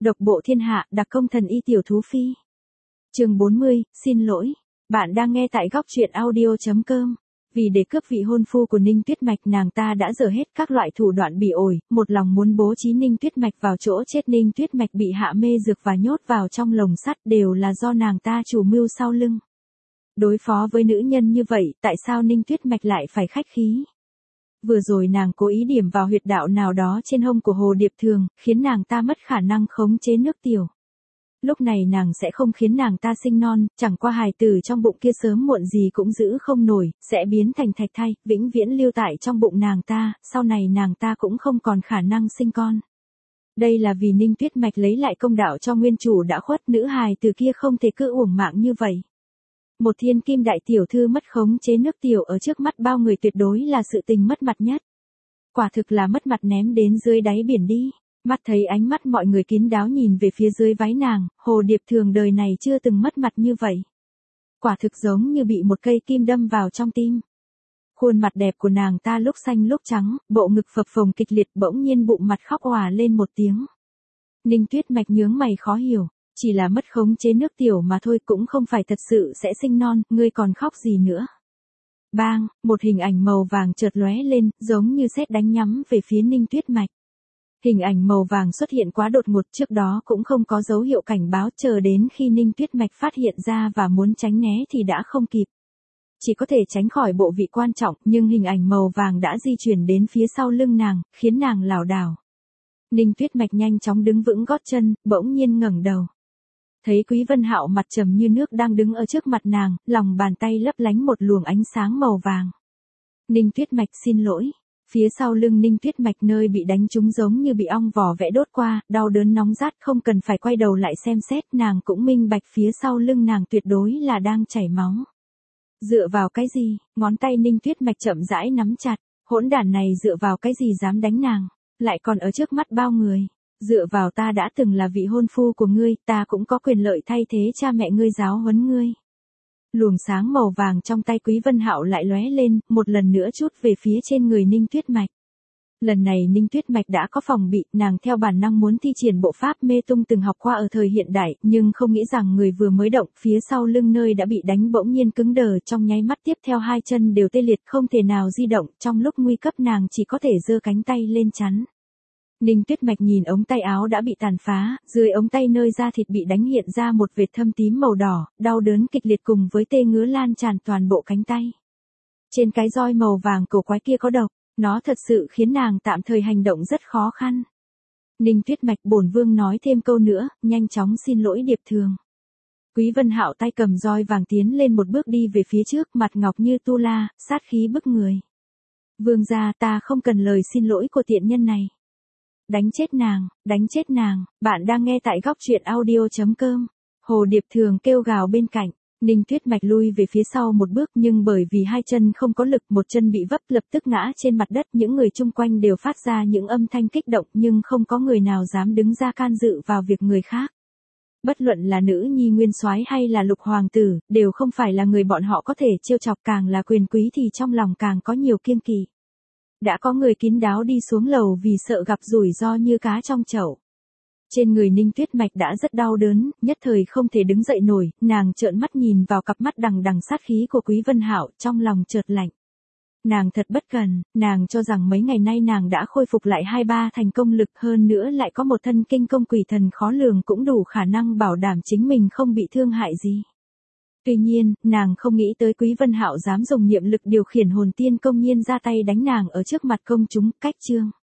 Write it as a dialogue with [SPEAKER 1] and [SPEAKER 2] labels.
[SPEAKER 1] Độc bộ thiên hạ, đặc công thần y tiểu thú phi. Chương 40, xin lỗi. Bạn đang nghe tại góc truyện audio.com. Vì để cướp vị hôn phu của Ninh Tuyết Mạch, nàng ta đã dở hết các loại thủ đoạn bỉ ổi, một lòng muốn bố trí Ninh Tuyết Mạch vào chỗ chết. Ninh Tuyết Mạch bị hạ mê dược và nhốt vào trong lồng sắt đều là do nàng ta chủ mưu sau lưng. Đối phó với nữ nhân như vậy, tại sao Ninh Tuyết Mạch lại phải khách khí? Vừa rồi nàng cố ý điểm vào huyệt đạo nào đó trên hông của Hồ Điệp Thường, khiến nàng ta mất khả năng khống chế nước tiểu. Lúc này nàng sẽ không khiến nàng ta sinh non, chẳng qua hài tử trong bụng kia sớm muộn gì cũng giữ không nổi, sẽ biến thành thạch thai, vĩnh viễn lưu tại trong bụng nàng ta, sau này nàng ta cũng không còn khả năng sinh con. Đây là vì Ninh Tuyết Mạch lấy lại công đạo cho nguyên chủ đã khuất, nữ hài tử kia không thể cứ uổng mạng như vậy. Một thiên kim đại tiểu thư mất khống chế nước tiểu ở trước mắt bao người tuyệt đối là sự tình mất mặt nhất. Quả thực là mất mặt ném đến dưới đáy biển đi. Mắt thấy ánh mắt mọi người kín đáo nhìn về phía dưới váy nàng, Hồ Điệp Thường đời này chưa từng mất mặt như vậy. Quả thực giống như bị một cây kim đâm vào trong tim. Khuôn mặt đẹp của nàng ta lúc xanh lúc trắng, bộ ngực phập phồng kịch liệt, bỗng nhiên bụng mặt khóc òa lên một tiếng. Ninh Tuyết Mạch nhướng mày khó hiểu, chỉ là mất khống chế nước tiểu mà thôi, cũng không phải thật sự sẽ sinh non, ngươi còn khóc gì nữa. Bang, một hình ảnh màu vàng chợt lóe lên, giống như sét đánh nhắm về phía Ninh Tuyết Mạch. Hình ảnh màu vàng xuất hiện quá đột ngột, trước đó cũng không có dấu hiệu cảnh báo, chờ đến khi Ninh Tuyết Mạch phát hiện ra và muốn tránh né thì đã không kịp. Chỉ có thể tránh khỏi bộ vị quan trọng, nhưng hình ảnh màu vàng đã di chuyển đến phía sau lưng nàng, khiến nàng lảo đảo. Ninh Tuyết Mạch nhanh chóng đứng vững gót chân, bỗng nhiên ngẩng đầu. Thấy Quý Vân Hạo mặt trầm như nước đang đứng ở trước mặt nàng, lòng bàn tay lấp lánh một luồng ánh sáng màu vàng. Ninh Tuyết Mạch xin lỗi. Phía sau lưng Ninh Tuyết Mạch nơi bị đánh trúng giống như bị ong vò vẽ đốt qua, đau đớn nóng rát, không cần phải quay đầu lại xem xét, nàng cũng minh bạch phía sau lưng nàng tuyệt đối là đang chảy máu. Dựa vào cái gì? Ngón tay Ninh Tuyết Mạch chậm rãi nắm chặt, hỗn đản này dựa vào cái gì dám đánh nàng, lại còn ở trước mắt bao người. Dựa vào ta đã từng là vị hôn phu của ngươi, ta cũng có quyền lợi thay thế cha mẹ ngươi giáo huấn ngươi. Luồng sáng màu vàng trong tay Quý Vân Hạo lại lóe lên, một lần nữa chút về phía trên người Ninh Tuyết Mạch. Lần này Ninh Tuyết Mạch đã có phòng bị, nàng theo bản năng muốn thi triển bộ pháp mê tung từng học qua ở thời hiện đại, nhưng không nghĩ rằng người vừa mới động, phía sau lưng nơi đã bị đánh bỗng nhiên cứng đờ, trong nháy mắt tiếp theo hai chân đều tê liệt không thể nào di động, trong lúc nguy cấp nàng chỉ có thể giơ cánh tay lên chắn. Ninh Tuyết Mạch nhìn ống tay áo đã bị tàn phá, dưới ống tay nơi da thịt bị đánh hiện ra một vệt thâm tím màu đỏ, đau đớn kịch liệt cùng với tê ngứa lan tràn toàn bộ cánh tay. Trên cái roi màu vàng cổ quái kia có độc, nó thật sự khiến nàng tạm thời hành động rất khó khăn. Ninh Tuyết Mạch, bổn vương nói thêm câu nữa, nhanh chóng xin lỗi Điệp Thường. Quý Vân Hạo tay cầm roi vàng tiến lên một bước đi về phía trước, mặt ngọc như tu la, sát khí bức người. Vương gia, ta không cần lời xin lỗi của tiện nhân này. Đánh chết nàng, bạn đang nghe tại góc truyện audio.com. Hồ Điệp Thường kêu gào bên cạnh, Ninh Tuyết Mạch lui về phía sau một bước, nhưng bởi vì hai chân không có lực, một chân bị vấp lập tức ngã trên mặt đất, những người chung quanh đều phát ra những âm thanh kích động nhưng không có người nào dám đứng ra can dự vào việc người khác. Bất luận là nữ nhi nguyên soái hay là lục hoàng tử, đều không phải là người bọn họ có thể trêu chọc, càng là quyền quý thì trong lòng càng có nhiều kiêng kỵ. Đã có người kín đáo đi xuống lầu vì sợ gặp rủi ro như cá trong chậu. Trên người Ninh Tuyết Mạch đã rất đau đớn, nhất thời không thể đứng dậy nổi, nàng trợn mắt nhìn vào cặp mắt đằng đằng sát khí của Quý Vân Hạo, trong lòng chợt lạnh. Nàng thật bất cần, nàng cho rằng mấy ngày nay nàng đã khôi phục lại 2-3 thành công lực, hơn nữa lại có một thân kinh công quỷ thần khó lường cũng đủ khả năng bảo đảm chính mình không bị thương hại gì. Tuy nhiên, nàng không nghĩ tới Quý Vân Hạo dám dùng niệm lực điều khiển hồn tiên công nhiên ra tay đánh nàng ở trước mặt công chúng. Cách chương